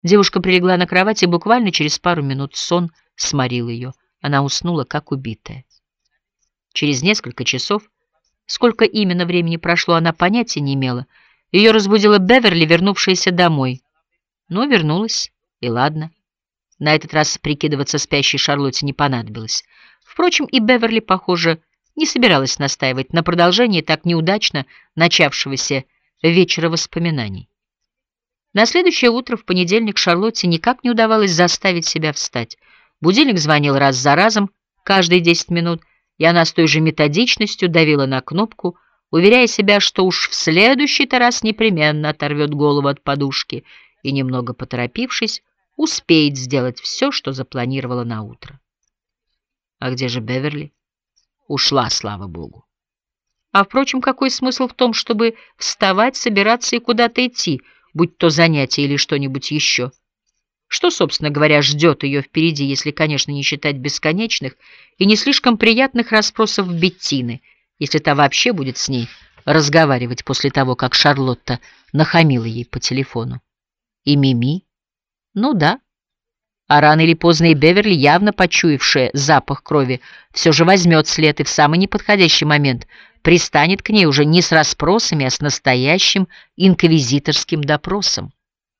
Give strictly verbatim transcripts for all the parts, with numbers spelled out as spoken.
Девушка прилегла на кровать, и буквально через пару минут сон сморил ее. Она уснула, как убитая. Через несколько часов, сколько именно времени прошло, она понятия не имела, ее разбудила Беверли, вернувшаяся домой. Ну, вернулась, и ладно. На этот раз прикидываться спящей Шарлотте не понадобилось. Впрочем, и Беверли, похоже, не собиралась настаивать на продолжении так неудачно начавшегося вечера воспоминаний. На следующее утро, в понедельник, Шарлотте никак не удавалось заставить себя встать. Будильник звонил раз за разом, каждые десять минут, и она с той же методичностью давила на кнопку, уверяя себя, что уж в следующий-то раз непременно оторвет голову от подушки и, немного поторопившись, успеет сделать все, что запланировала на утро. А где же Беверли? Ушла, слава богу. А, впрочем, какой смысл в том, чтобы вставать, собираться и куда-то идти, будь то занятие или что-нибудь еще? Что, собственно говоря, ждет ее впереди, если, конечно, не считать бесконечных и не слишком приятных расспросов Беттины, если та вообще будет с ней разговаривать после того, как Шарлотта нахамила ей по телефону? И Мими? Ну да. А рано или поздно и Беверли, явно почуявшая запах крови, все же возьмет след и в самый неподходящий момент пристанет к ней уже не с расспросами, а с настоящим инквизиторским допросом.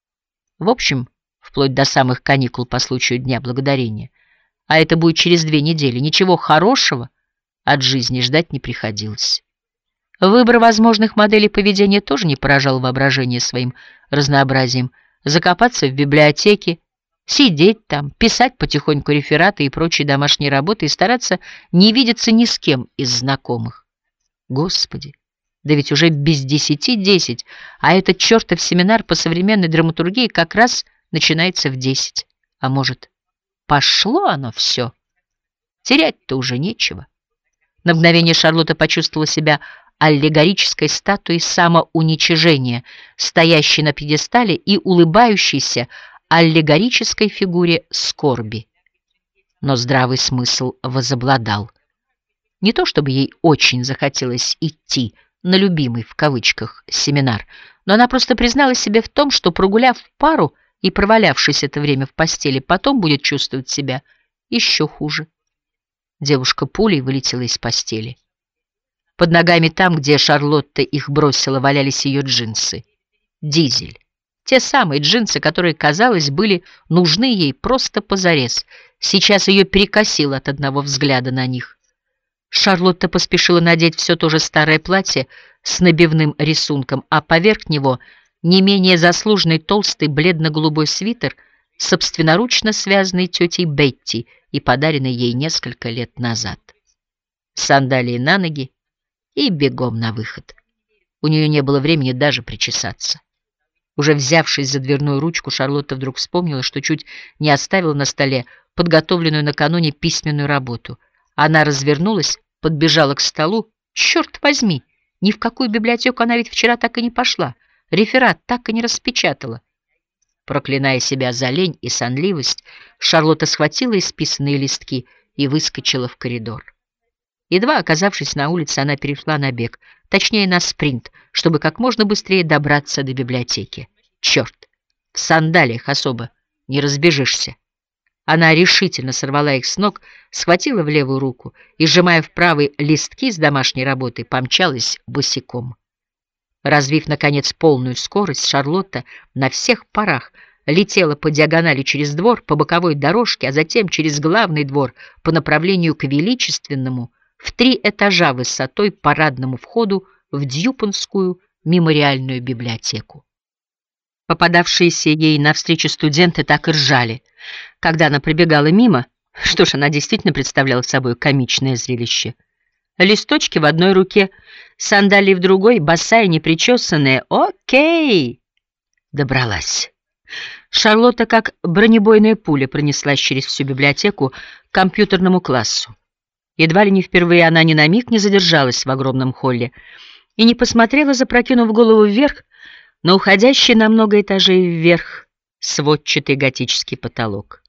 В общем, вплоть до самых каникул по случаю Дня Благодарения, а это будет через две недели, ничего хорошего от жизни ждать не приходилось. Выбор возможных моделей поведения тоже не поражал воображение своим разнообразием. Закопаться в библиотеке, сидеть там, писать потихоньку рефераты и прочие домашние работы и стараться не видеться ни с кем из знакомых. Господи, да ведь уже без десяти десять, а этот чертов семинар по современной драматургии как раз начинается в десять. А может, пошло оно все? Терять-то уже нечего. На мгновение Шарлотта почувствовала себя аллегорической статуей самоуничижения, стоящей на пьедестале и улыбающейся аллегорической фигуре скорби. Но здравый смысл возобладал. Не то чтобы ей очень захотелось идти на любимый в кавычках семинар, но она просто призналась себе в том, что, прогуляв пару и провалявшись это время в постели, потом будет чувствовать себя еще хуже. Девушка пулей вылетела из постели. Под ногами там, где Шарлотта их бросила, валялись ее джинсы. Дизель. Те самые джинсы, которые, казалось, были нужны ей просто позарез. Сейчас ее перекосило от одного взгляда на них. Шарлотта поспешила надеть все то же старое платье с набивным рисунком, а поверх него не менее заслуженный толстый бледно-голубой свитер, собственноручно связанный тетей Бетти и подаренный ей несколько лет назад. Сандалии на ноги и бегом на выход. У нее не было времени даже причесаться. Уже взявшись за дверную ручку, Шарлотта вдруг вспомнила, что чуть не оставила на столе подготовленную накануне письменную работу. Она развернулась, подбежала к столу. Черт возьми, ни в какую библиотеку она ведь вчера так и не пошла. Реферат так и не распечатала. Проклиная себя за лень и сонливость, Шарлотта схватила исписанные листки и выскочила в коридор. Едва оказавшись на улице, она перешла на бег, точнее на спринт, чтобы как можно быстрее добраться до библиотеки. Черт, в сандалиях особо не разбежишься. Она решительно сорвала их с ног, схватила в левую руку и, сжимая в правой листки с домашней работой, помчалась босиком. Развив, наконец, полную скорость, Шарлотта на всех парах летела по диагонали через двор, по боковой дорожке, а затем через главный двор по направлению к величественному, в три этажа высотой парадному входу в Дьюпонскую мемориальную библиотеку. Попадавшиеся ей навстречу студенты так и ржали, когда она пробегала мимо. Что ж, она действительно представляла собой комичное зрелище. Листочки в одной руке, сандалии в другой, босая, непричесанная. Окей! Добралась. Шарлотта, как бронебойная пуля, пронеслась через всю библиотеку к компьютерному классу. Едва ли не впервые она ни на миг не задержалась в огромном холле и не посмотрела, запрокинув голову вверх, на уходящий на много этажей вверх сводчатый готический потолок.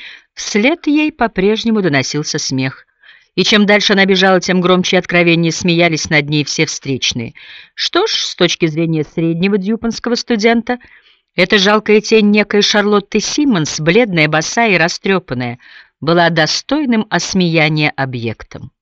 Вслед ей по-прежнему доносился смех, и чем дальше она бежала, тем громче и откровеннее смеялись над ней все встречные. Что ж, с точки зрения среднего дьюпонского студента, Эта жалкая тень некой Шарлотты Симмонс, бледная, босая и растрепанная, была достойным осмеяния объектом.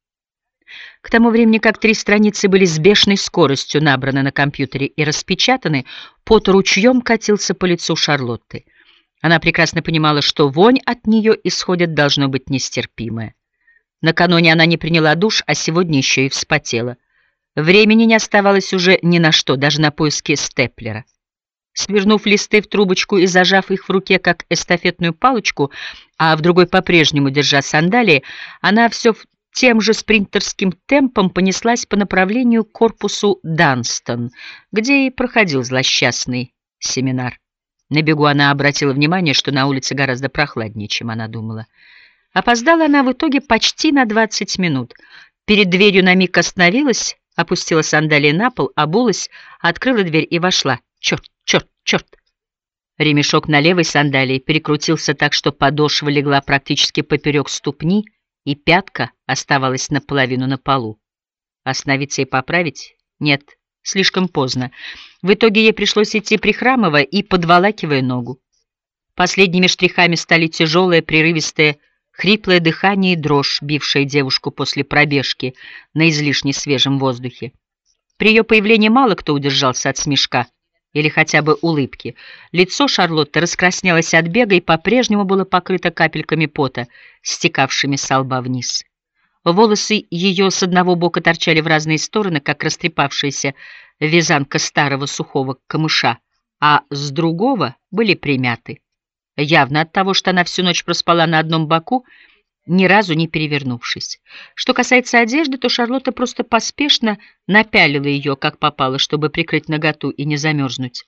К тому времени, как три страницы были с бешеной скоростью набраны на компьютере и распечатаны, пот ручьем катился по лицу Шарлотты. Она прекрасно понимала, что вонь от нее исходит должно быть нестерпимая. Накануне она не приняла душ, а сегодня еще и вспотела. Времени не оставалось уже ни на что, даже на поиски степлера. Свернув листы в трубочку и зажав их в руке, как эстафетную палочку, а в другой по-прежнему держа сандалии, она все тем же спринтерским темпом понеслась по направлению к корпусу Данстон, где и проходил злосчастный семинар. На бегу она обратила внимание, что на улице гораздо прохладнее, чем она думала. Опоздала она в итоге почти на двадцать минут. Перед дверью на миг остановилась, опустила сандалии на пол, обулась, открыла дверь и вошла. Черт, черт, черт! Ремешок на левой сандалии перекрутился так, что подошва легла практически поперек ступни, и пятка оставалась наполовину на полу. Остановиться и поправить? Нет, слишком поздно. В итоге ей пришлось идти прихрамывая и подволакивая ногу. Последними штрихами стали тяжелое, прерывистое, хриплое дыхание и дрожь, бившая девушку после пробежки на излишне свежем воздухе. При ее появлении мало кто удержался от смешка или хотя бы улыбки. Лицо Шарлотты раскраснелось от бега и по-прежнему было покрыто капельками пота, стекавшими со лба вниз. Волосы ее с одного бока торчали в разные стороны, как растрепавшаяся вязанка старого сухого камыша, а с другого были примяты. Явно от того, что она всю ночь проспала на одном боку, ни разу не перевернувшись. Что касается одежды, то Шарлотта просто поспешно напялила ее, как попало, чтобы прикрыть наготу и не замерзнуть.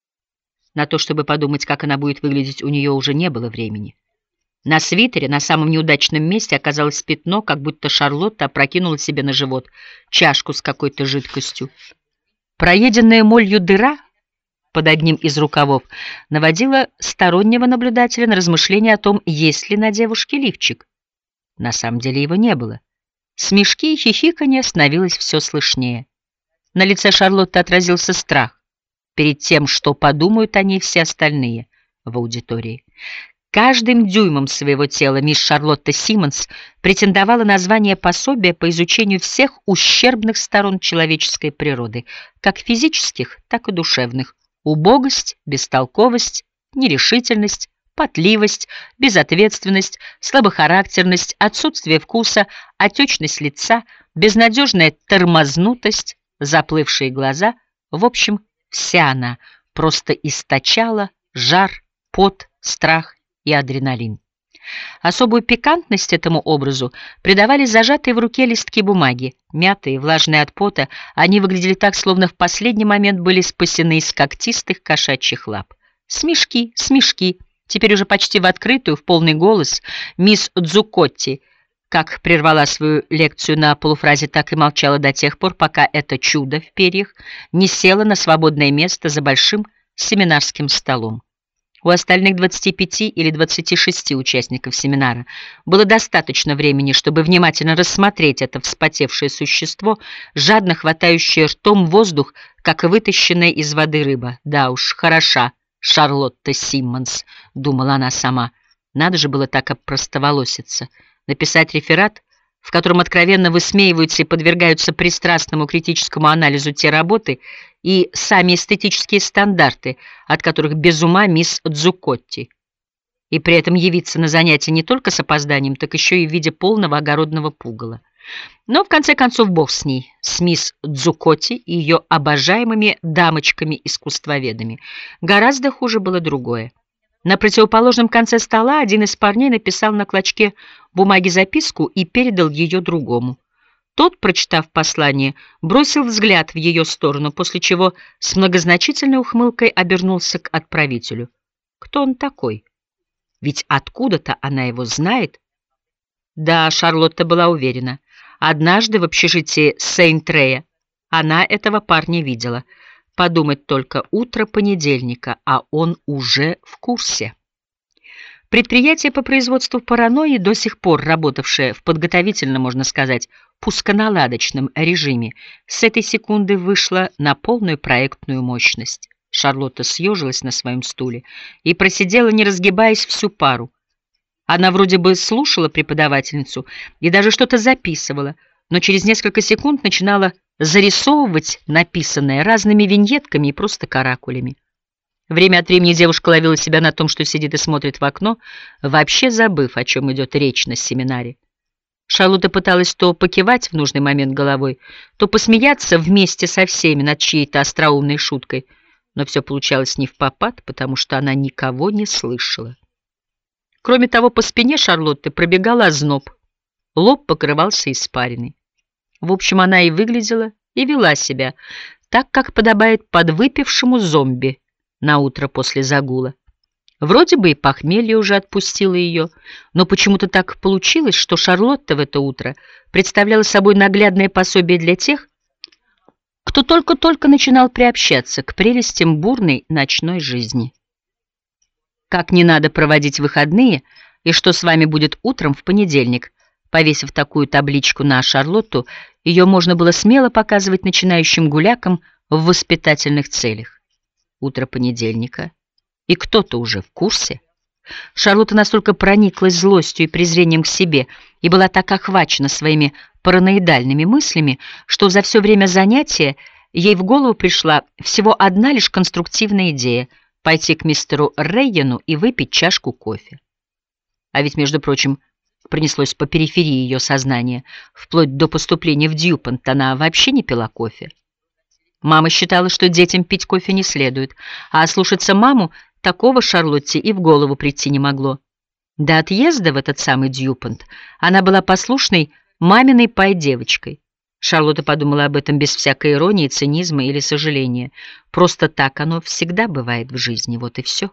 На то, чтобы подумать, как она будет выглядеть, у нее уже не было времени. На свитере, на самом неудачном месте, оказалось пятно, как будто Шарлотта опрокинула себе на живот чашку с какой-то жидкостью. Проеденная молью дыра под одним из рукавов наводила стороннего наблюдателя на размышления о том, есть ли на девушке лифчик. На самом деле его не было. Смешки и хихиканье становилось все слышнее. На лице Шарлотты отразился страх перед тем, что подумают о ней все остальные в аудитории. Каждым дюймом своего тела мисс Шарлотта Симмонс претендовала на звание пособия по изучению всех ущербных сторон человеческой природы, как физических, так и душевных: убогость, бестолковость, нерешительность, потливость, безответственность, слабохарактерность, отсутствие вкуса, отечность лица, безнадежная тормознутость, заплывшие глаза. В общем, вся она просто источала жар, пот, страх и адреналин. Особую пикантность этому образу придавали зажатые в руке листки бумаги. Мятые, влажные от пота, они выглядели так, словно в последний момент были спасены из когтистых кошачьих лап. Смешки, смешки. Теперь уже почти в открытую, в полный голос, мисс Дзукотти как прервала свою лекцию на полуфразе, так и молчала до тех пор, пока это чудо в перьях не села на свободное место за большим семинарским столом. У остальных двадцати пяти или двадцати шести участников семинара было достаточно времени, чтобы внимательно рассмотреть это вспотевшее существо, жадно хватающее ртом воздух, как вытащенная из воды рыба. Да уж, хороша Шарлотта Симмонс, думала она сама. Надо же было так опростоволоситься, написать реферат, в котором откровенно высмеиваются и подвергаются пристрастному критическому анализу те работы и сами эстетические стандарты, от которых без ума мисс Дзукотти, и при этом явиться на занятия не только с опозданием, так еще и в виде полного огородного пугала. Но в конце концов бог с ней, с мисс Дзукотти и ее обожаемыми дамочками-искусствоведами. Гораздо хуже было другое. На противоположном конце стола один из парней написал на клочке бумаги записку и передал ее другому. Тот, прочитав послание, бросил взгляд в ее сторону, после чего с многозначительной ухмылкой обернулся к отправителю. Кто он такой? Ведь откуда-то она его знает. Да, Шарлотта была уверена. Однажды в общежитии Сейнт-Рея она этого парня видела. Подумать только, утро понедельника, а он уже в курсе. Предприятие по производству паранойи, до сих пор работавшее в подготовительном, можно сказать, пусконаладочном режиме, с этой секунды вышло на полную проектную мощность. Шарлотта съежилась на своем стуле и просидела, не разгибаясь, всю пару. Она вроде бы слушала преподавательницу и даже что-то записывала, но через несколько секунд начинала зарисовывать написанное разными виньетками и просто каракулями. Время от времени девушка ловила себя на том, что сидит и смотрит в окно, вообще забыв, о чем идет речь на семинаре. Шарлотта пыталась то покивать в нужный момент головой, то посмеяться вместе со всеми над чьей-то остроумной шуткой, но все получалось не впопад, потому что она никого не слышала. Кроме того, по спине Шарлотты пробегал озноб, лоб покрывался испариной. В общем, она и выглядела, и вела себя так, как подобает подвыпившему зомби на утро после загула. Вроде бы и похмелье уже отпустило ее, но почему-то так получилось, что Шарлотта в это утро представляла собой наглядное пособие для тех, кто только-только начинал приобщаться к прелестям бурной ночной жизни. Как не надо проводить выходные, и что с вами будет утром в понедельник. Повесив такую табличку на Шарлотту, ее можно было смело показывать начинающим гулякам в воспитательных целях. Утро понедельника. И кто-то уже в курсе. Шарлотта настолько прониклась злостью и презрением к себе и была так охвачена своими параноидальными мыслями, что за все время занятия ей в голову пришла всего одна лишь конструктивная идея — пойти к мистеру Рейену и выпить чашку кофе. А ведь, между прочим, пронеслось по периферии ее сознания, вплоть до поступления в Дьюпонт она вообще не пила кофе. Мама считала, что детям пить кофе не следует, а слушаться маму такого Шарлотте и в голову прийти не могло. До отъезда в этот самый Дьюпонт она была послушной маминой пай-девочкой. Шарлотта подумала об этом без всякой иронии, цинизма или сожаления. Просто так оно всегда бывает в жизни, вот и все.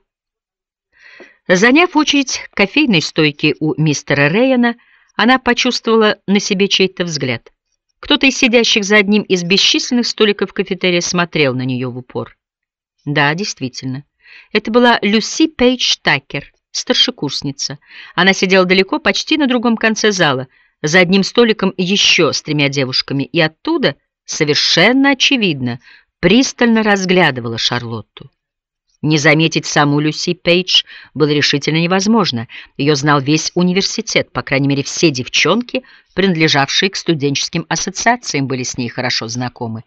Заняв очередь к кофейной стойке у мистера Рейена, она почувствовала на себе чей-то взгляд. Кто-то из сидящих за одним из бесчисленных столиков кафетерия смотрел на нее в упор. Да, действительно. Это была Люси Пейдж Такер, старшекурсница. Она сидела далеко, почти на другом конце зала, за одним столиком еще с тремя девушками, и оттуда, совершенно очевидно, пристально разглядывала Шарлотту. Не заметить саму Люси Пейдж было решительно невозможно. Ее знал весь университет, по крайней мере, все девчонки, принадлежавшие к студенческим ассоциациям, были с ней хорошо знакомы.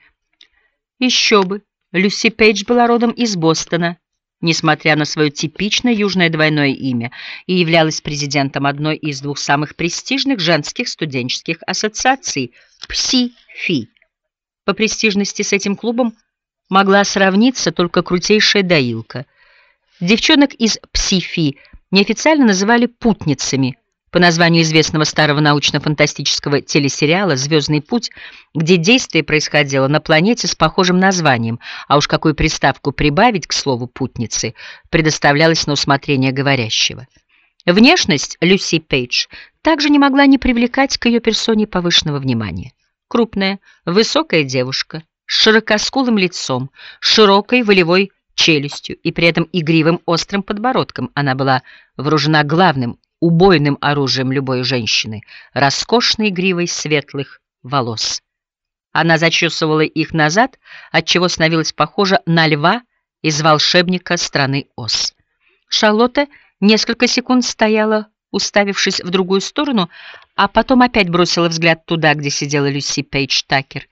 Еще бы, Люси Пейдж была родом из Бостона, несмотря на свое типичное южное двойное имя, и являлась президентом одной из двух самых престижных женских студенческих ассоциаций — Пси-Фи. По престижности с этим клубом могла сравниться только крутейшая доилка. Девчонок из Пси-Фи неофициально называли «путницами», по названию известного старого научно-фантастического телесериала «Звездный путь», где действие происходило на планете с похожим названием, а уж какую приставку прибавить к слову «путницы» предоставлялось на усмотрение говорящего. Внешность Люси Пейдж также не могла не привлекать к ее персоне повышенного внимания. Крупная, высокая девушка, с широкоскулым лицом, широкой волевой челюстью и при этом игривым острым подбородком, она была вооружена главным убойным оружием любой женщины — роскошной гривой светлых волос. Она зачесывала их назад, отчего становилась похожа на льва из «Волшебника страны Оз». Шарлотта несколько секунд стояла, уставившись в другую сторону, а потом опять бросила взгляд туда, где сидела Люси Пейдж Такер.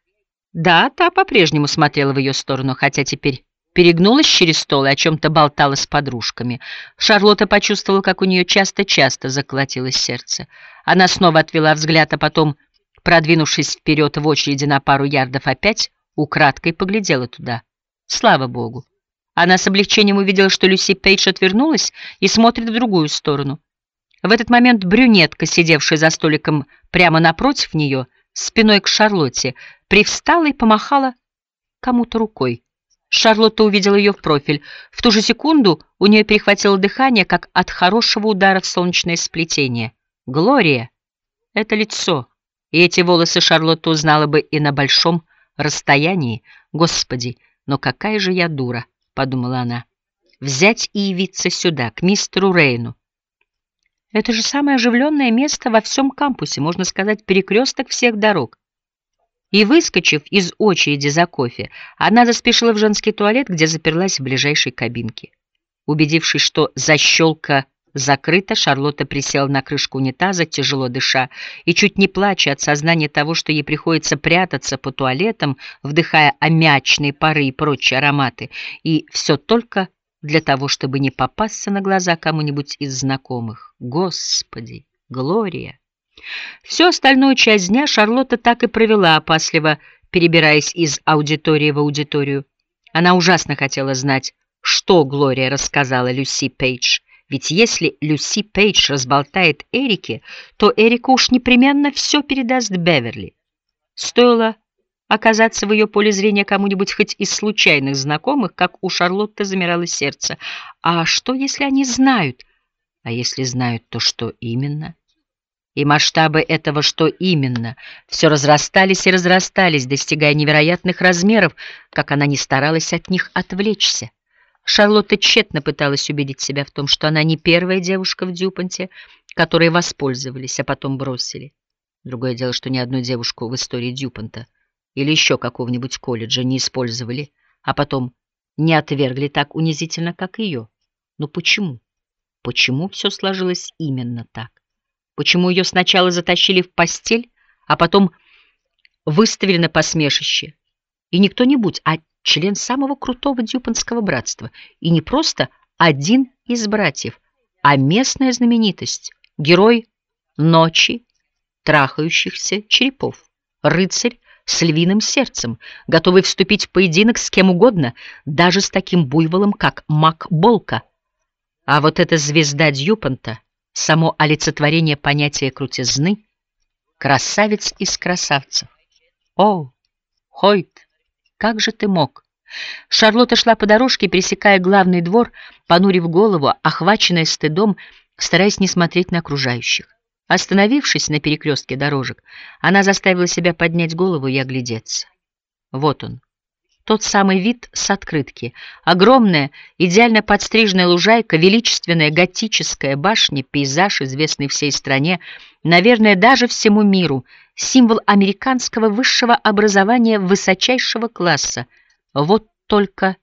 Да, та по-прежнему смотрела в ее сторону, хотя теперь перегнулась через стол и о чем-то болтала с подружками. Шарлотта почувствовала, как у нее часто-часто заколотилось сердце. Она снова отвела взгляд, а потом, продвинувшись вперед в очереди на пару ярдов, опять украдкой поглядела туда. Слава богу! Она с облегчением увидела, что Люси Пейдж отвернулась и смотрит в другую сторону. В этот момент брюнетка, сидевшая за столиком прямо напротив нее, спиной к Шарлотте, привстала и помахала кому-то рукой. Шарлотта увидела ее в профиль. В ту же секунду у нее перехватило дыхание, как от хорошего удара в солнечное сплетение. Глория! Это лицо. И эти волосы Шарлотта узнала бы и на большом расстоянии. Господи, но какая же я дура, подумала она. Взять и явиться сюда, к мистеру Рейну. Это же самое оживленное место во всем кампусе, можно сказать, перекресток всех дорог. И, выскочив из очереди за кофе, она заспешила в женский туалет, где заперлась в ближайшей кабинке. Убедившись, что защелка закрыта, Шарлотта присела на крышку унитаза, тяжело дыша, и чуть не плача от сознания того, что ей приходится прятаться по туалетам, вдыхая аммиачные пары и прочие ароматы, и все только для того, чтобы не попасться на глаза кому-нибудь из знакомых. Господи, Глория! Всю остальную часть дня Шарлотта так и провела, опасливо перебираясь из аудитории в аудиторию. Она ужасно хотела знать, что Глория рассказала Люси Пейдж. Ведь если Люси Пейдж разболтает Эрике, то Эрика уж непременно все передаст Беверли. Стоило оказаться в ее поле зрения кому-нибудь хоть из случайных знакомых, как у Шарлотты замирало сердце. А что, если они знают? А если знают, то что именно? И масштабы этого «что именно» все разрастались и разрастались, достигая невероятных размеров, как она ни старалась от них отвлечься. Шарлотта тщетно пыталась убедить себя в том, что она не первая девушка в Дюпонте, которые воспользовались, а потом бросили. Другое дело, что ни одну девушку в истории Дюпонта или еще какого-нибудь колледжа не использовали, а потом не отвергли так унизительно, как ее. Но почему? Почему все сложилось именно так? Почему ее сначала затащили в постель, а потом выставили на посмешище? И не кто-нибудь, а член самого крутого дюпонтского братства. И не просто один из братьев, а местная знаменитость, герой ночи трахающихся черепов, рыцарь с львиным сердцем, готовый вступить в поединок с кем угодно, даже с таким буйволом, как Мак Болка. А вот эта звезда Дюпонта, само олицетворение понятия крутизны, красавец из красавцев. О, Хойт, как же ты мог? Шарлотта шла по дорожке, пересекая главный двор, понурив голову, охваченная стыдом, стараясь не смотреть на окружающих. Остановившись на перекрестке дорожек, она заставила себя поднять голову и оглядеться. Вот он, тот самый вид с открытки. Огромная, идеально подстриженная лужайка, величественная готическая башня, пейзаж, известный всей стране, наверное, даже всему миру, символ американского высшего образования высочайшего класса. Вот только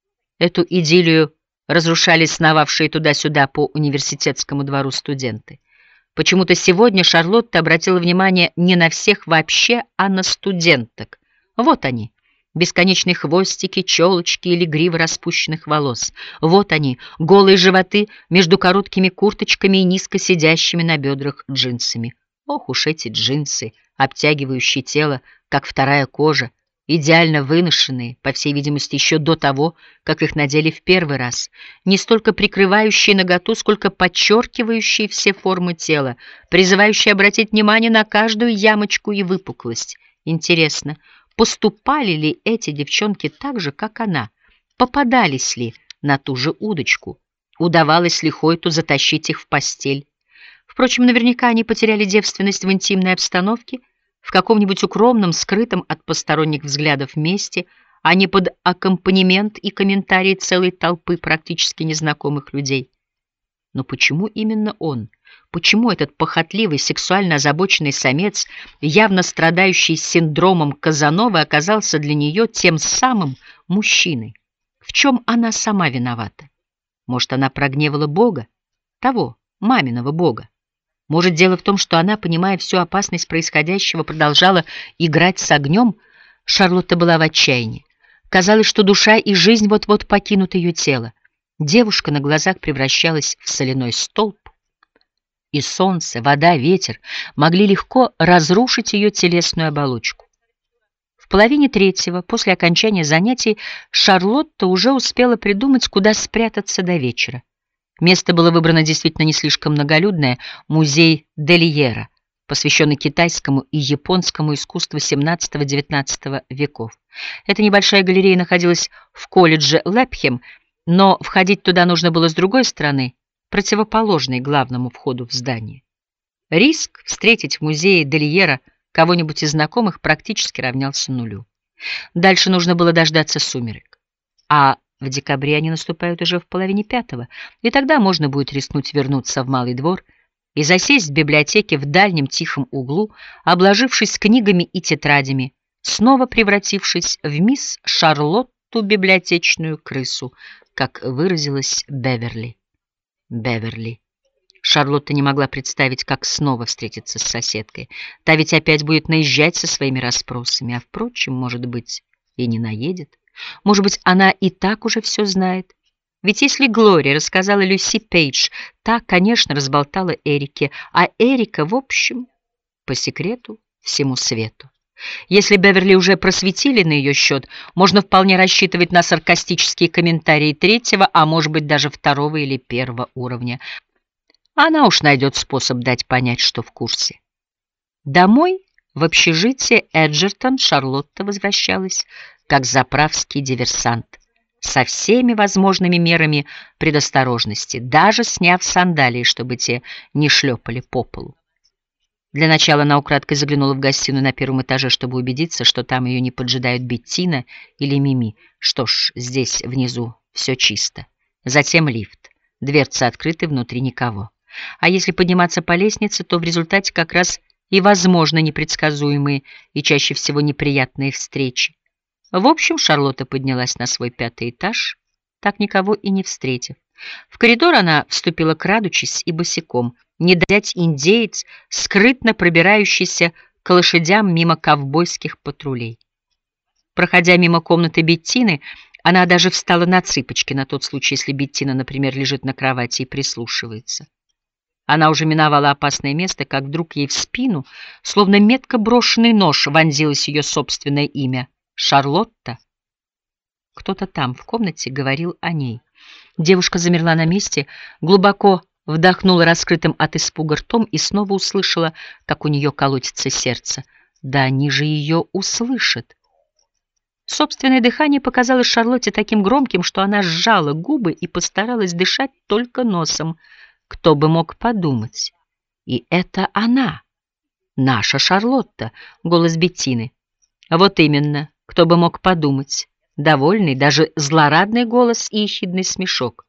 эту идиллию разрушали сновавшие туда-сюда по университетскому двору студенты. Почему-то сегодня Шарлотта обратила внимание не на всех вообще, а на студенток. Вот они. Бесконечные хвостики, челочки или гривы распущенных волос. Вот они, голые животы между короткими курточками и низко сидящими на бедрах джинсами. Ох уж эти джинсы, обтягивающие тело, как вторая кожа, идеально выношенные, по всей видимости, еще до того, как их надели в первый раз, не столько прикрывающие наготу, сколько подчеркивающие все формы тела, призывающие обратить внимание на каждую ямочку и выпуклость. Интересно, поступали ли эти девчонки так же, как она? Попадались ли на ту же удочку? Удавалось ли Хойту затащить их в постель? Впрочем, наверняка они потеряли девственность в интимной обстановке, в каком-нибудь укромном, скрытом от посторонних взглядов месте, а не под аккомпанемент и комментарии целой толпы практически незнакомых людей. Но почему именно он? Почему этот похотливый, сексуально озабоченный самец, явно страдающий синдромом Казановы, оказался для нее тем самым мужчиной? В чем она сама виновата? Может, она прогневала Бога? Того, маминого Бога? Может, дело в том, что она, понимая всю опасность происходящего, продолжала играть с огнем? Шарлотта была в отчаянии. Казалось, что душа и жизнь вот-вот покинут ее тело. Девушка на глазах превращалась в соляной столб, и солнце, вода, ветер могли легко разрушить ее телесную оболочку. В половине третьего, после окончания занятий, Шарлотта уже успела придумать, куда спрятаться до вечера. Место было выбрано действительно не слишком многолюдное — музей Делиера, посвященный китайскому и японскому искусству семнадцатого-девятнадцатого веков. Эта небольшая галерея находилась в колледже Лэпхем, но входить туда нужно было с другой стороны, противоположной главному входу в здание. Риск встретить в музее Делиера кого-нибудь из знакомых практически равнялся нулю. Дальше нужно было дождаться сумерек. А в декабре они наступают уже в половине пятого, и тогда можно будет рискнуть вернуться в Малый двор и засесть в библиотеке в дальнем тихом углу, обложившись книгами и тетрадями, снова превратившись в мисс Шарлотту библиотечную крысу, как выразилась Беверли. Беверли. Шарлотта не могла представить, как снова встретиться с соседкой. Та ведь опять будет наезжать со своими расспросами, а, впрочем, может быть, и не наедет. Может быть, она и так уже все знает. Ведь если Глория рассказала Люси Пейдж, та, конечно, разболтала Эрике, а Эрика, в общем, по секрету всему свету. Если Беверли уже просветили на ее счет, можно вполне рассчитывать на саркастические комментарии третьего, а может быть даже второго или первого уровня. Она уж найдет способ дать понять, что в курсе. Домой, в общежитие Эджертон, Шарлотта возвращалась как заправский диверсант, со всеми возможными мерами предосторожности, даже сняв сандалии, чтобы те не шлепали по полу. Для начала она украдкой заглянула в гостиную на первом этаже, чтобы убедиться, что там ее не поджидают Беттина или Мими. Что ж, здесь внизу все чисто. Затем лифт. Дверцы открыты, внутри никого. А если подниматься по лестнице, то в результате как раз и возможны непредсказуемые и чаще всего неприятные встречи. В общем, Шарлотта поднялась на свой пятый этаж, так никого и не встретив. В коридор она вступила крадучись и босиком, не дать индеец, скрытно пробирающийся к лошадям мимо ковбойских патрулей. Проходя мимо комнаты Беттины, она даже встала на цыпочки на тот случай, если Беттина, например, лежит на кровати и прислушивается. Она уже миновала опасное место, как вдруг ей в спину, словно метко брошенный нож, вонзилось ее собственное имя — Шарлотта. Кто-то там, в комнате, говорил о ней. Девушка замерла на месте, глубоко вдохнула раскрытым от испуга ртом и снова услышала, как у нее колотится сердце. Да они же ее услышат. Собственное дыхание показалось Шарлотте таким громким, что она сжала губы и постаралась дышать только носом. Кто бы мог подумать? И это она, наша Шарлотта, голос Беттины. Вот именно, кто бы мог подумать. Довольный, даже злорадный голос и ехидный смешок.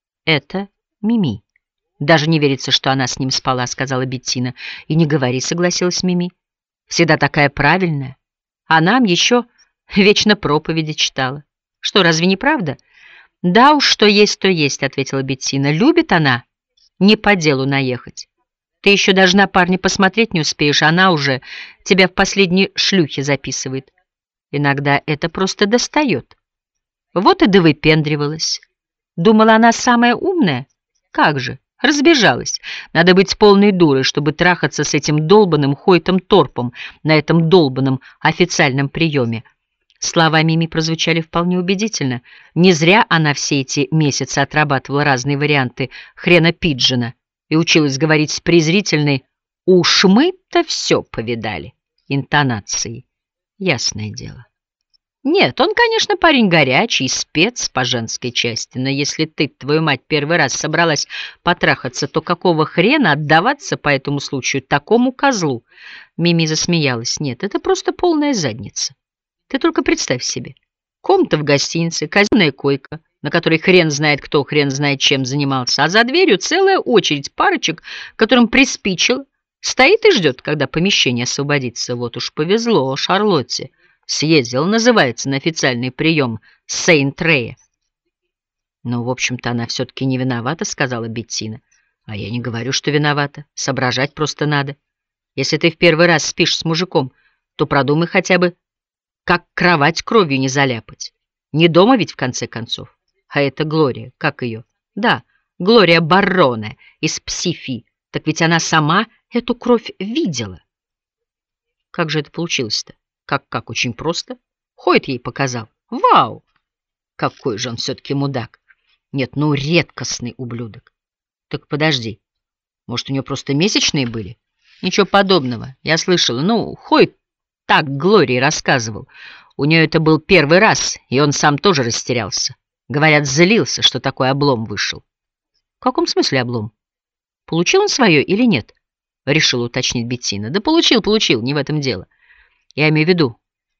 Это Мими. Даже не верится, что она с ним спала, сказала Беттина. И не говори, согласилась Мими. Всегда такая правильная. А нам еще вечно проповеди читала. Что, разве не правда? Да уж, что есть, то есть, ответила Беттина. Любит она не по делу наехать. Ты еще даже на парня посмотреть не успеешь, она уже тебя в последние шлюхи записывает. Иногда это просто достает. Вот и довыпендривалась. Думала, она самая умная? Как же, разбежалась. Надо быть полной дурой, чтобы трахаться с этим долбаным Хойтом Торпом на этом долбаном официальном приеме. Слова Мими прозвучали вполне убедительно. Не зря она все эти месяцы отрабатывала разные варианты хрена Пиджина и училась говорить с презрительной «уж мы-то все повидали» интонацией. Ясное дело. Нет, он, конечно, парень горячий, спец по женской части, но если ты, твою мать, первый раз собралась потрахаться, то какого хрена отдаваться по этому случаю такому козлу? Мими засмеялась. Нет, это просто полная задница. Ты только представь себе. Комната в гостинице, казенная койка, на которой хрен знает кто, хрен знает чем занимался, а за дверью целая очередь парочек, которым приспичило, стоит и ждет, когда помещение освободится. Вот уж повезло Шарлотте. Съездил, называется, на официальный прием Сейнт-Рея. Ну, в общем-то, она все-таки не виновата, сказала Беттина. А я не говорю, что виновата. Соображать просто надо. Если ты в первый раз спишь с мужиком, то продумай хотя бы, как кровать кровью не заляпать. Не дома ведь, в конце концов. А это Глория, как ее? Да, Глория Барроне из Псифи. Так ведь она сама эту кровь видела. Как же это получилось-то? Как-как, очень просто. Хойт ей показал. Вау! Какой же он все-таки мудак. Нет, ну редкостный ублюдок. Так подожди, может, у нее просто месячные были? Ничего подобного, я слышала. Ну, Хойт так Глории рассказывал. У нее это был первый раз, и он сам тоже растерялся. Говорят, злился, что такой облом вышел. В каком смысле облом? Получил он свое или нет? Решила уточнить Беттина. Да получил, получил, не в этом дело. Я имею в виду,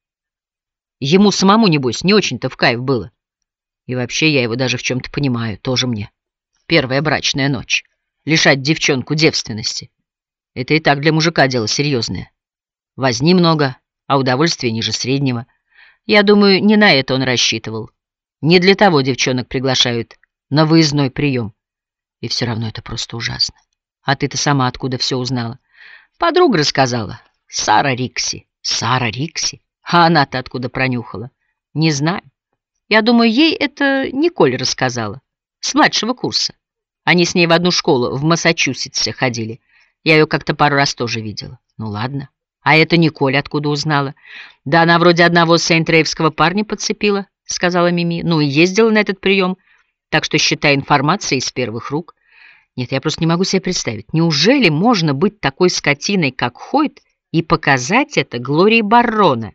ему самому, небось, не очень-то в кайф было. И вообще я его даже в чем-то понимаю, тоже мне. Первая брачная ночь. Лишать девчонку девственности. Это и так для мужика дело серьезное. Возни много, а удовольствие ниже среднего. Я думаю, не на это он рассчитывал. Не для того девчонок приглашают на выездной прием. И все равно это просто ужасно. А ты-то сама откуда все узнала? Подруга рассказала. Сара Рикси. Сара Рикси? А она-то откуда пронюхала? Не знаю. Я думаю, ей это Николь рассказала. С младшего курса. Они с ней в одну школу в Массачусетсе ходили. Я ее как-то пару раз тоже видела. Ну ладно. А это Николь откуда узнала? Да она вроде одного Сейнт-Рейвского парня подцепила, сказала Мими. Ну и ездила на этот прием. Так что считай информацией из первых рук. Нет, я просто не могу себе представить. Неужели можно быть такой скотиной, как Хойт, и показать это Глории Баррона?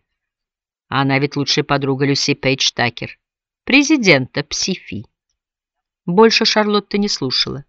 А она ведь лучшая подруга Люси Пейдж Такер, президента Псифи. Больше Шарлотта не слушала.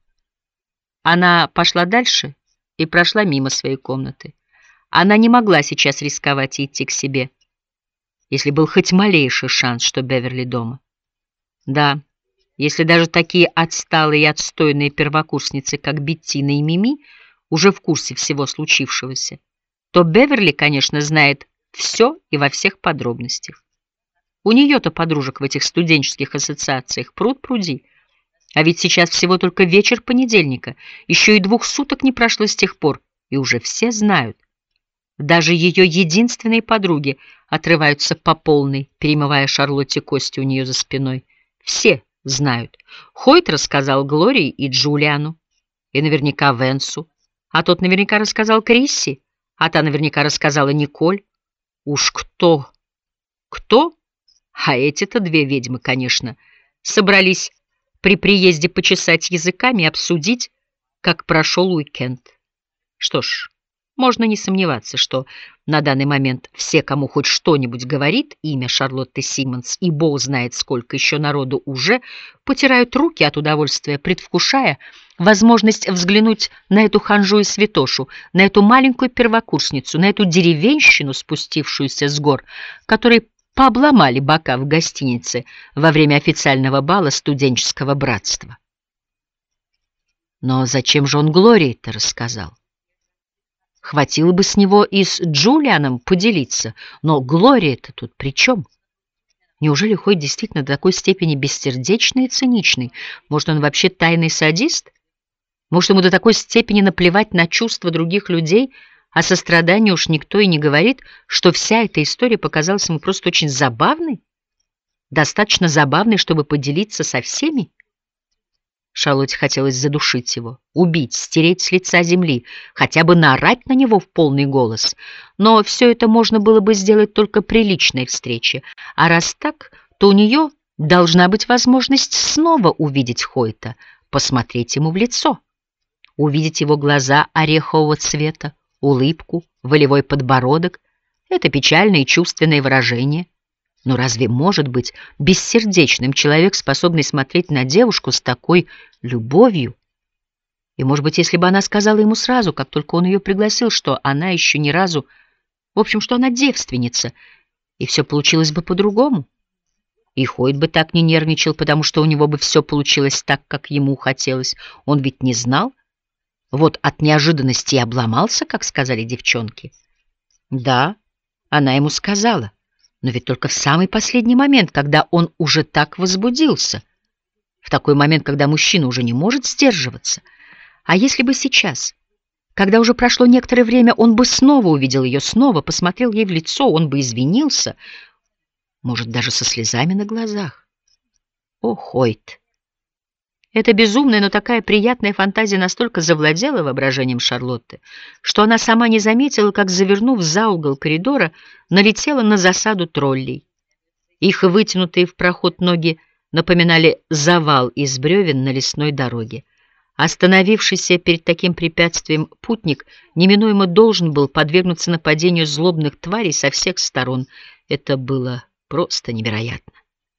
Она пошла дальше и прошла мимо своей комнаты. Она не могла сейчас рисковать и идти к себе, если был хоть малейший шанс, что Беверли дома. Да, если даже такие отсталые и отстойные первокурсницы, как Беттина и Мими, уже в курсе всего случившегося, то Беверли, конечно, знает все и во всех подробностях. У нее-то подружек в этих студенческих ассоциациях пруд-пруди. А ведь сейчас всего только вечер понедельника, еще и двух суток не прошло с тех пор, и уже все знают. Даже ее единственные подруги отрываются по полной, перемывая Шарлотте кости у нее за спиной. Все знают. Хойт рассказал Глории и Джулиану, и наверняка Венсу, а тот наверняка рассказал Крисси, а та наверняка рассказала Николь. Уж кто? Кто? А эти-то две ведьмы, конечно, собрались при приезде почесать языками и обсудить, как прошел уикенд. Что ж, можно не сомневаться, что на данный момент все, кому хоть что-нибудь говорит имя Шарлотты Симмонс, и бог знает, сколько еще народу уже, потирают руки от удовольствия, предвкушая возможность взглянуть на эту ханжу и святошу, на эту маленькую первокурсницу, на эту деревенщину, спустившуюся с гор, которой пообломали бока в гостинице во время официального бала студенческого братства. Но зачем же он Глории-то рассказал? Хватило бы с него и с Джулианом поделиться, но Глория-то тут при чем? Неужели Хойт действительно до такой степени бессердечный и циничный? Может, он вообще тайный садист? Может, ему до такой степени наплевать на чувства других людей, а сострадании уж никто и не говорит, что вся эта история показалась ему просто очень забавной? Достаточно забавной, чтобы поделиться со всеми? Шарлотте хотелось задушить его, убить, стереть с лица земли, хотя бы наорать на него в полный голос. Но все это можно было бы сделать только при личной встрече, а раз так, то у нее должна быть возможность снова увидеть Хойта, посмотреть ему в лицо, увидеть его глаза орехового цвета, улыбку, волевой подбородок, это печальное и чувственное выражение. Но разве может быть бессердечным человек, способный смотреть на девушку с такой любовью? И, может быть, если бы она сказала ему сразу, как только он ее пригласил, что она еще ни разу... В общем, что она девственница, и все получилось бы по-другому. И Хойт бы так не нервничал, потому что у него бы все получилось так, как ему хотелось. Он ведь не знал. Вот от неожиданности и обломался, как сказали девчонки. Да, она ему сказала. Но ведь только в самый последний момент, когда он уже так возбудился. В такой момент, когда мужчина уже не может сдерживаться. А если бы сейчас, когда уже прошло некоторое время, он бы снова увидел ее, снова посмотрел ей в лицо, он бы извинился, может, даже со слезами на глазах. О, Хойт! Эта безумная, но такая приятная фантазия настолько завладела воображением Шарлотты, что она сама не заметила, как, завернув за угол коридора, налетела на засаду троллей. Их вытянутые в проход ноги напоминали завал из бревен на лесной дороге. Остановившийся перед таким препятствием путник неминуемо должен был подвергнуться нападению злобных тварей со всех сторон. Это было просто невероятно.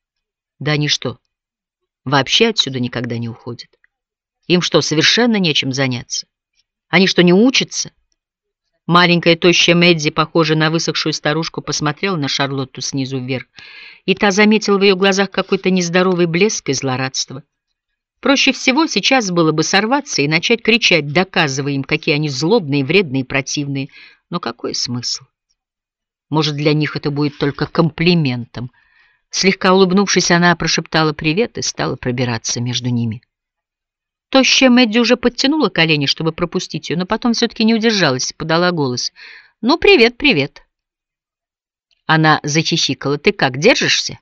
Да они что, вообще отсюда никогда не уходят? Им что, совершенно нечем заняться? Они что, не учатся? Маленькая тощая Мэдди, похожая на высохшую старушку, посмотрела на Шарлотту снизу вверх, и та заметила в ее глазах какой-то нездоровый блеск и злорадство. Проще всего сейчас было бы сорваться и начать кричать, доказывая им, какие они злобные, вредные и противные. Но какой смысл? Может, для них это будет только комплиментом. Слегка улыбнувшись, она прошептала привет и стала пробираться между ними. Тощая Мэдди уже подтянула колени, чтобы пропустить ее, но потом все-таки не удержалась и подала голос. «Ну, привет, привет!» Она захихикала. «Ты как, держишься?»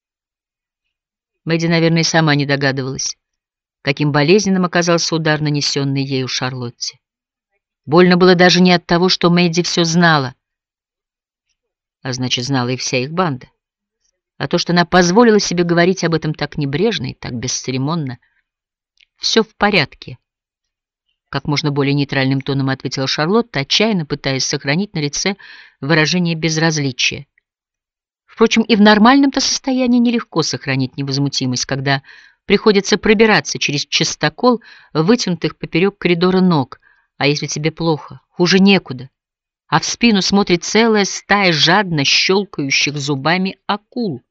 Мэдди, наверное, сама не догадывалась, каким болезненным оказался удар, нанесенный ею Шарлотте. Больно было даже не от того, что Мэдди все знала, а значит, знала и вся их банда, а то, что она позволила себе говорить об этом так небрежно и так бесцеремонно. «Все в порядке», — как можно более нейтральным тоном ответила Шарлотта, отчаянно пытаясь сохранить на лице выражение безразличия. Впрочем, и в нормальном-то состоянии нелегко сохранить невозмутимость, когда приходится пробираться через частокол вытянутых поперек коридора ног, а если тебе плохо, хуже некуда, а в спину смотрит целая стая жадно щелкающих зубами акул.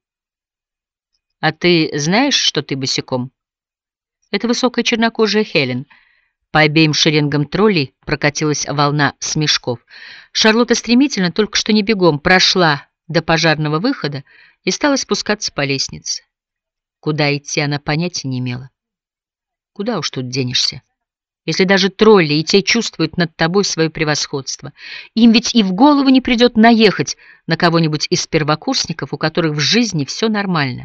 «А ты знаешь, что ты босиком?» Это высокая чернокожая Хелен. По обеим шеренгам троллей прокатилась волна смешков. Шарлотта стремительно, только что не бегом, прошла до пожарного выхода и стала спускаться по лестнице. Куда идти она понятия не имела. Куда уж тут денешься, если даже тролли и те чувствуют над тобой свое превосходство. Им ведь и в голову не придет наехать на кого-нибудь из первокурсников, у которых в жизни все нормально.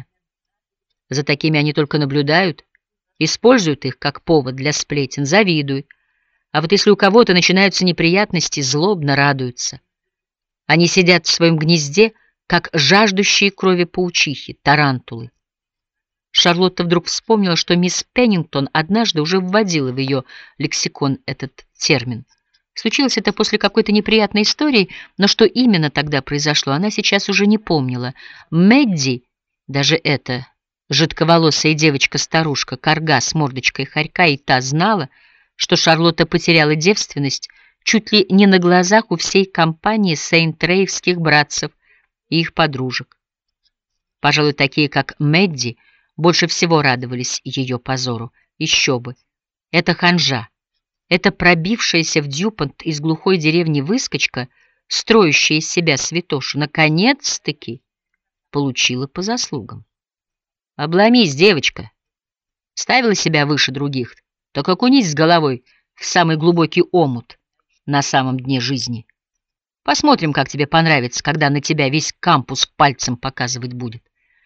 За такими они только наблюдают, используют их как повод для сплетен, завидуют. А вот если у кого-то начинаются неприятности, злобно радуются. Они сидят в своем гнезде, как жаждущие крови паучихи, тарантулы. Шарлотта вдруг вспомнила, что мисс Пеннингтон однажды уже вводила в ее лексикон этот термин. Случилось это после какой-то неприятной истории, но что именно тогда произошло, она сейчас уже не помнила. Мэдди, даже эта жидковолосая девочка-старушка, карга с мордочкой хорька, и та знала, что Шарлотта потеряла девственность чуть ли не на глазах у всей компании сейнт-рейвских братцев и их подружек. Пожалуй, такие, как Мэдди, больше всего радовались ее позору. Еще бы! Это ханжа, это пробившаяся в Дьюпонт из глухой деревни выскочка, строящая из себя святошу, наконец-таки получила по заслугам. Обломись, девочка! Ставила себя выше других, так окунись с головой в самый глубокий омут на самом дне жизни. Посмотрим, как тебе понравится, когда на тебя весь кампус пальцем показывать будет.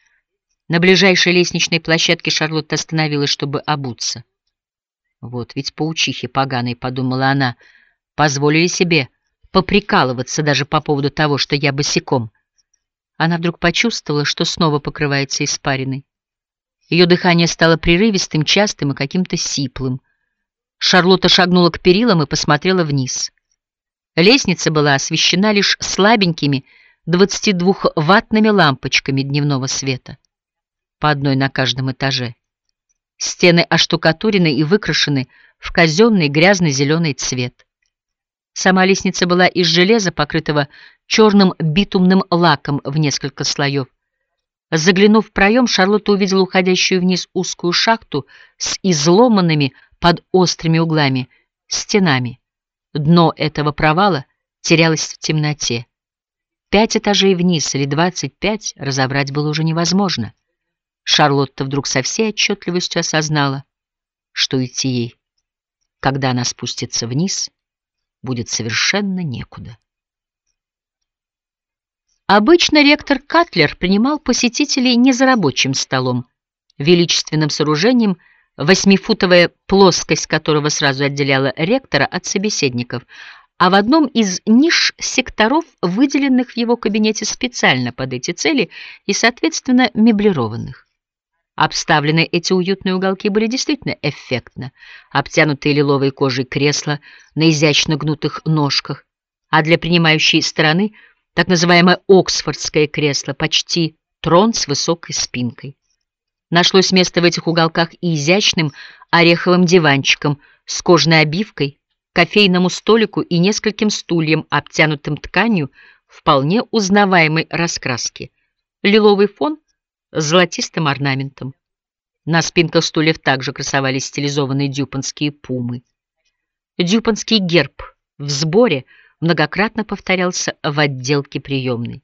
На ближайшей лестничной площадке Шарлотта остановилась, чтобы обуться. Вот ведь паучихи поганые, подумала она, позволили себе поприкалываться даже по поводу того, что я босиком. Она вдруг почувствовала, что снова покрывается испариной. Ее дыхание стало прерывистым, частым и каким-то сиплым. Шарлотта шагнула к перилам и посмотрела вниз. Лестница была освещена лишь слабенькими двадцатидвухваттными лампочками дневного света, по одной на каждом этаже. Стены оштукатурены и выкрашены в казенный грязно-зеленый цвет. Сама лестница была из железа, покрытого черным битумным лаком в несколько слоев. Заглянув в проем, Шарлотта увидела уходящую вниз узкую шахту с изломанными под острыми углами стенами. Дно этого провала терялось в темноте. Пять этажей вниз или двадцать пять разобрать было уже невозможно. Шарлотта вдруг со всей отчетливостью осознала, что идти ей, когда она спустится вниз, будет совершенно некуда. Обычно ректор Катлер принимал посетителей не за рабочим столом, величественным сооружением, восьмифутовая плоскость которого сразу отделяла ректора от собеседников, а в одном из ниш секторов, выделенных в его кабинете специально под эти цели и, соответственно, меблированных. Обставлены эти уютные уголки были действительно эффектно, обтянутые лиловой кожей кресла на изящно гнутых ножках, а для принимающей стороны так называемое оксфордское кресло, почти трон с высокой спинкой. Нашлось место в этих уголках и изящным ореховым диванчиком с кожаной обивкой, кофейному столику и нескольким стульям, обтянутым тканью вполне узнаваемой раскраски. Лиловый фон с золотистым орнаментом. На спинках стульев также красовались стилизованные дюпонские пумы. Дюпонский герб в сборе многократно повторялся в отделке приемной.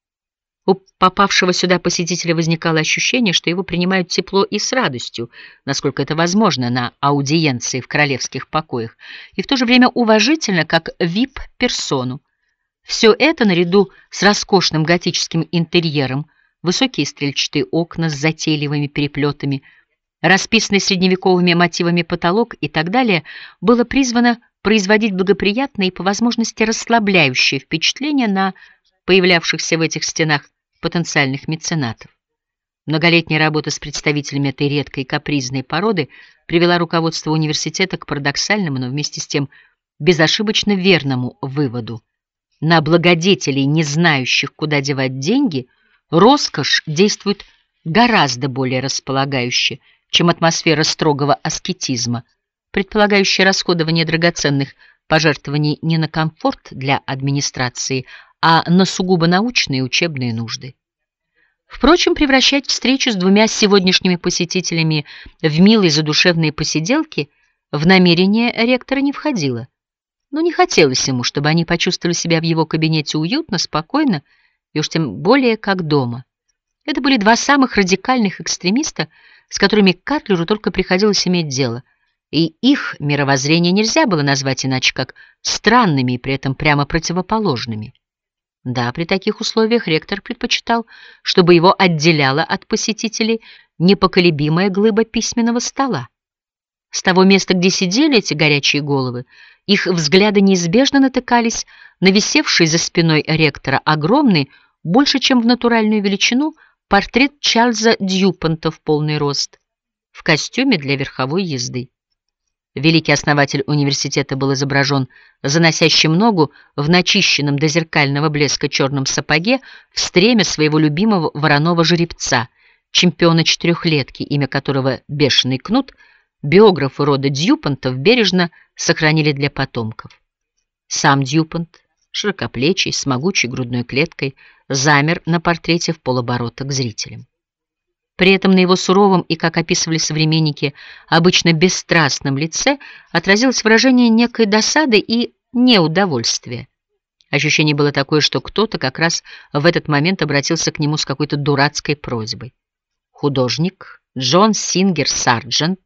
У попавшего сюда посетителя возникало ощущение, что его принимают тепло и с радостью, насколько это возможно на аудиенции в королевских покоях, и в то же время уважительно, как вип-персону. Все это, наряду с роскошным готическим интерьером, высокие стрельчатые окна с затейливыми переплетами, расписанный средневековыми мотивами потолок и так далее, было призвано производить благоприятное и, по возможности, расслабляющее впечатление на появлявшихся в этих стенах потенциальных меценатов. Многолетняя работа с представителями этой редкой капризной породы привела руководство университета к парадоксальному, но вместе с тем безошибочно верному выводу. На благодетелей, не знающих, куда девать деньги, роскошь действует гораздо более располагающе, чем атмосфера строгого аскетизма, предполагающая расходование драгоценных пожертвований не на комфорт для администрации, а на сугубо научные и учебные нужды. Впрочем, превращать встречу с двумя сегодняшними посетителями в милые задушевные посиделки в намерение ректора не входило. Но не хотелось ему, чтобы они почувствовали себя в его кабинете уютно, спокойно и уж тем более как дома. Это были два самых радикальных экстремиста, с которыми Катлеру только приходилось иметь дело, и их мировоззрение нельзя было назвать иначе как странными и при этом прямо противоположными. Да, при таких условиях ректор предпочитал, чтобы его отделяла от посетителей непоколебимая глыба письменного стола. С того места, где сидели эти горячие головы, их взгляды неизбежно натыкались на висевший за спиной ректора огромный, больше чем в натуральную величину, портрет Чарльза Дьюпонта в полный рост, в костюме для верховой езды. Великий основатель университета был изображен заносящим ногу в начищенном до зеркального блеска черном сапоге в стремя своего любимого вороного жеребца, чемпиона четырехлетки, имя которого Бешеный Кнут, биографы рода Дьюпонтов бережно сохранили для потомков. Сам Дьюпонт, широкоплечий, с могучей грудной клеткой, замер на портрете в полоборота к зрителям. При этом на его суровом и, как описывали современники, обычно бесстрастном лице отразилось выражение некой досады и неудовольствия. Ощущение было такое, что кто-то как раз в этот момент обратился к нему с какой-то дурацкой просьбой. Художник Джон Сингер Сарджент,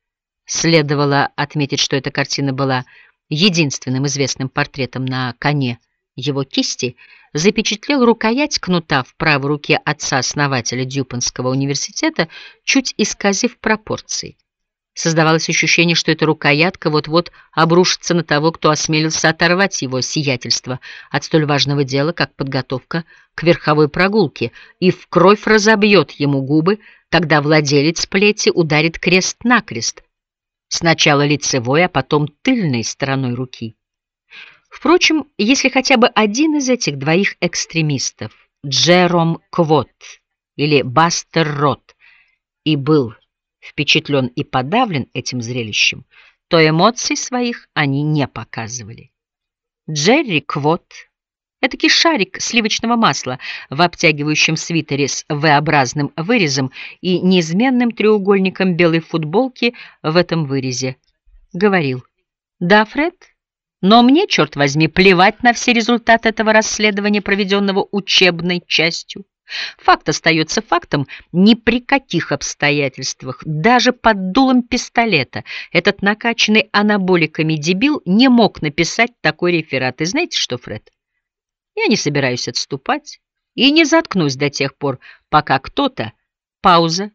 следовало отметить, что эта картина была единственным известным портретом на коне его кисти, запечатлел рукоять кнута в правой руке отца-основателя Дьюпонского университета, чуть исказив пропорции. Создавалось ощущение, что эта рукоятка вот-вот обрушится на того, кто осмелился оторвать его сиятельство от столь важного дела, как подготовка к верховой прогулке, и в кровь разобьет ему губы, когда владелец плети ударит крест-накрест, сначала лицевой, а потом тыльной стороной руки. Впрочем, если хотя бы один из этих двоих экстремистов, Джером Квот или Бастер Рот, и был впечатлен и подавлен этим зрелищем, то эмоций своих они не показывали. Джерри Квот, этакий шарик сливочного масла в обтягивающем свитере с V-образным вырезом и неизменным треугольником белой футболки в этом вырезе, говорил: «Да, Фред? Но мне, черт возьми, плевать на все результаты этого расследования, проведенного учебной частью. Факт остается фактом. Ни при каких обстоятельствах, даже под дулом пистолета, этот накачанный анаболиками дебил не мог написать такой реферат. И знаете что, Фред? Я не собираюсь отступать и не заткнусь до тех пор, пока кто-то...» Пауза.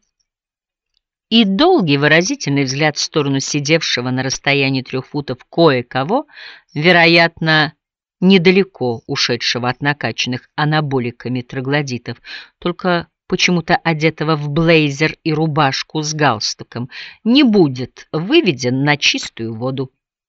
И долгий выразительный взгляд в сторону сидевшего на расстоянии трех футов кое-кого, вероятно, недалеко ушедшего от накачанных анаболиками троглодитов, только почему-то одетого в блейзер и рубашку с галстуком, не будет выведен на чистую воду.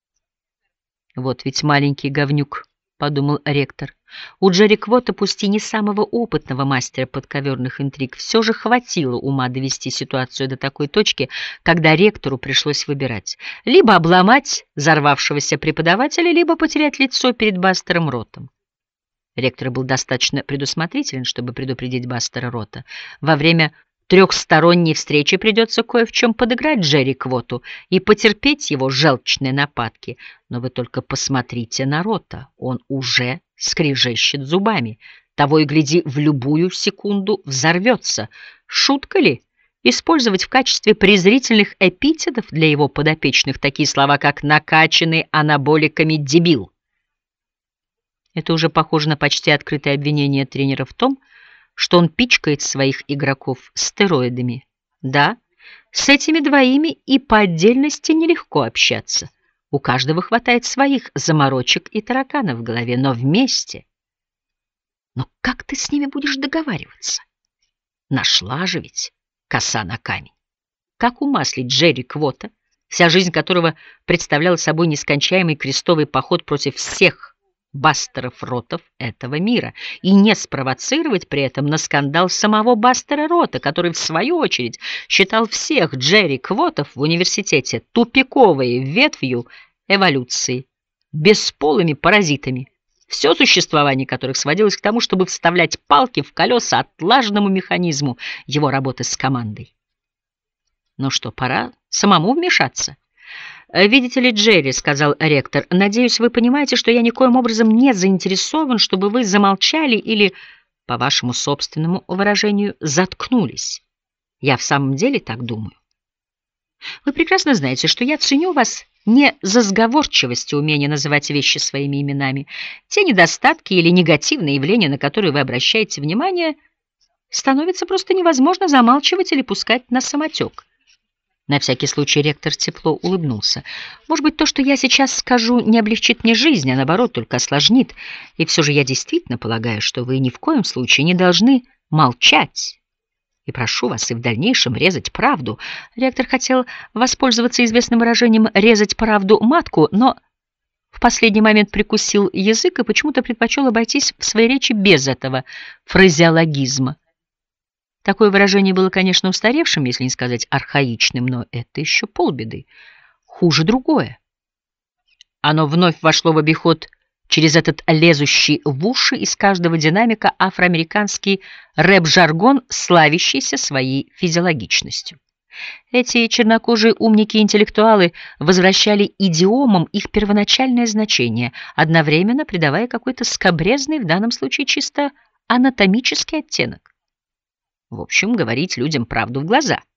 «Вот ведь маленький говнюк», — подумал ректор. У Джерри Квота, пусть и не самого опытного мастера подковерных интриг, все же хватило ума довести ситуацию до такой точки, когда ректору пришлось выбирать: либо обломать взорвавшегося преподавателя, либо потерять лицо перед Бастером Ротом. Ректор был достаточно предусмотрителен, чтобы предупредить Бастера Рота во время трехсторонней встрече придется кое в чем подыграть Джерри Квоту и потерпеть его желчные нападки. Но вы только посмотрите на Рота, он уже скрежещет зубами. Того и гляди, в любую секунду взорвется. Шутка ли использовать в качестве презрительных эпитетов для его подопечных такие слова, как «накачанный анаболиками дебил»? Это уже похоже на почти открытое обвинение тренера в том, что он пичкает своих игроков стероидами. Да, с этими двоими и по отдельности нелегко общаться. У каждого хватает своих заморочек и тараканов в голове, но вместе... Но как ты с ними будешь договариваться? Нашла же ведь коса на камень. Как умаслить Джерри Квота, вся жизнь которого представляла собой нескончаемый крестовый поход против всех Бастеров Ротов этого мира, и не спровоцировать при этом на скандал самого Бастера Рота, который, в свою очередь, считал всех Джерри Квотов в университете тупиковой ветвью эволюции, бесполыми паразитами, все существование которых сводилось к тому, чтобы вставлять палки в колеса отлаженному механизму его работы с командой. Ну что, пора самому вмешаться. «Видите ли, Джерри, — сказал ректор, — надеюсь, вы понимаете, что я никоим образом не заинтересован, чтобы вы замолчали или, по вашему собственному выражению, заткнулись. Я в самом деле так думаю. Вы прекрасно знаете, что я ценю вас не за сговорчивость и умение называть вещи своими именами. Те недостатки или негативные явления, на которые вы обращаете внимание, становится просто невозможно замалчивать или пускать на самотек». На всякий случай ректор тепло улыбнулся. «Может быть, то, что я сейчас скажу, не облегчит мне жизнь, а наоборот, только осложнит. И все же я действительно полагаю, что вы ни в коем случае не должны молчать. И прошу вас и в дальнейшем резать правду». Ректор хотел воспользоваться известным выражением «резать правду матку», но в последний момент прикусил язык и почему-то предпочел обойтись в своей речи без этого фразеологизма. Такое выражение было, конечно, устаревшим, если не сказать архаичным, но это еще полбеды. Хуже другое. Оно вновь вошло в обиход через этот лезущий в уши из каждого динамика афроамериканский рэп-жаргон, славящийся своей физиологичностью. Эти чернокожие умники-интеллектуалы возвращали идиомам их первоначальное значение, одновременно придавая какой-то скабрезный, в данном случае чисто анатомический оттенок. В общем, говорить людям правду в глаза.